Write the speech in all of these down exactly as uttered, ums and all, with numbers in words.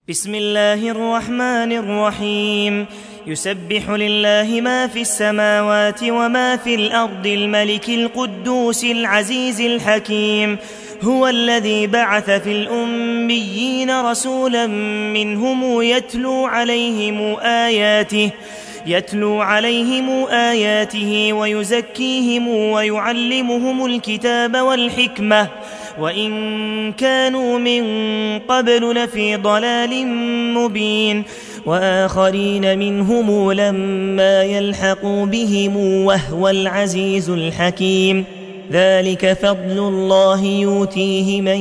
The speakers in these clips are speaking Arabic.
بسم الله الرحمن الرحيم. يسبح لله ما في السماوات وما في الأرض الملك القدوس العزيز الحكيم. هو الذي بعث في الأميين رسولا منهم يتلو عليهم آياته يتلو عليهم آياته ويزكيهم ويعلمهم الكتاب والحكمة وإن كانوا من قبل لفي ضلال مبين، وآخرين منهم لما يلحقوا بهم وهو العزيز الحكيم. ذلك فضل الله يؤتيه من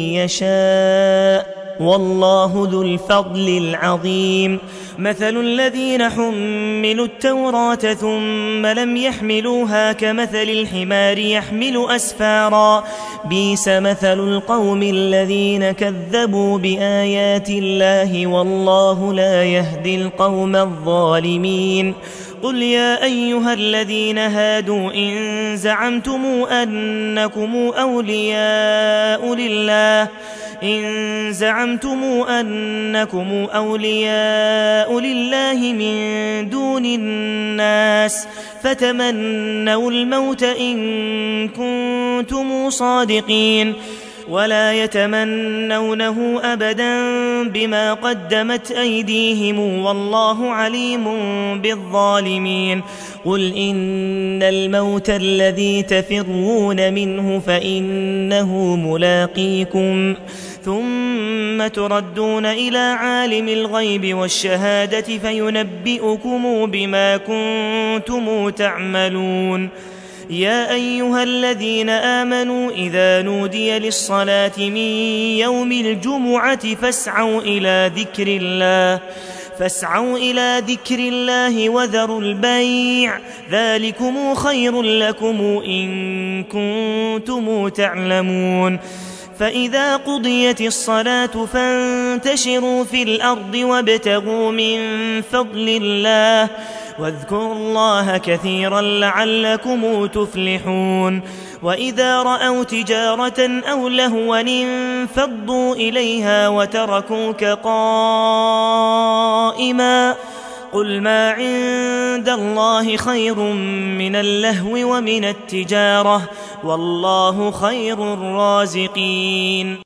يشاء والله ذو الفضل العظيم. مثل الذين حملوا التوراة ثم لم يحملوها كمثل الحمار يحمل أسفارا، بئس مثل القوم الذين كذبوا بآيات الله والله لا يهدي القوم الظالمين. قل يا أيها الذين هادوا إن زعمتم أنكم أولياء لله إن زعمتم أنكم أولياء لله من دون الناس فتمنوا الموت إن كنتم صادقين ولا يتمنونه أبدا بما قدمت أيديهم والله عليم بالظالمين. قل إن الموت الذي تفرون منه فإنه ملاقيكم ثم تردون إلى عالم الغيب والشهادة فينبئكم بما كنتم تعملون. يا أيها الذين آمنوا إذا نودي للصلاة من يوم الجمعة فاسعوا إلى ذكر الله فاسعوا إلى ذكر الله وذروا البيع ذلكم خير لكم إن كنتم تعلمون. فإذا قضيت الصلاة فانتشروا في الأرض وابتغوا من فضل الله واذكروا الله كثيرا لعلكم تفلحون. وإذا رأوا تجارة أو لهوا انفضوا إليها وتركوك قائما قل ما عند الله خير من اللهو ومن التجارة والله خير الرازقين.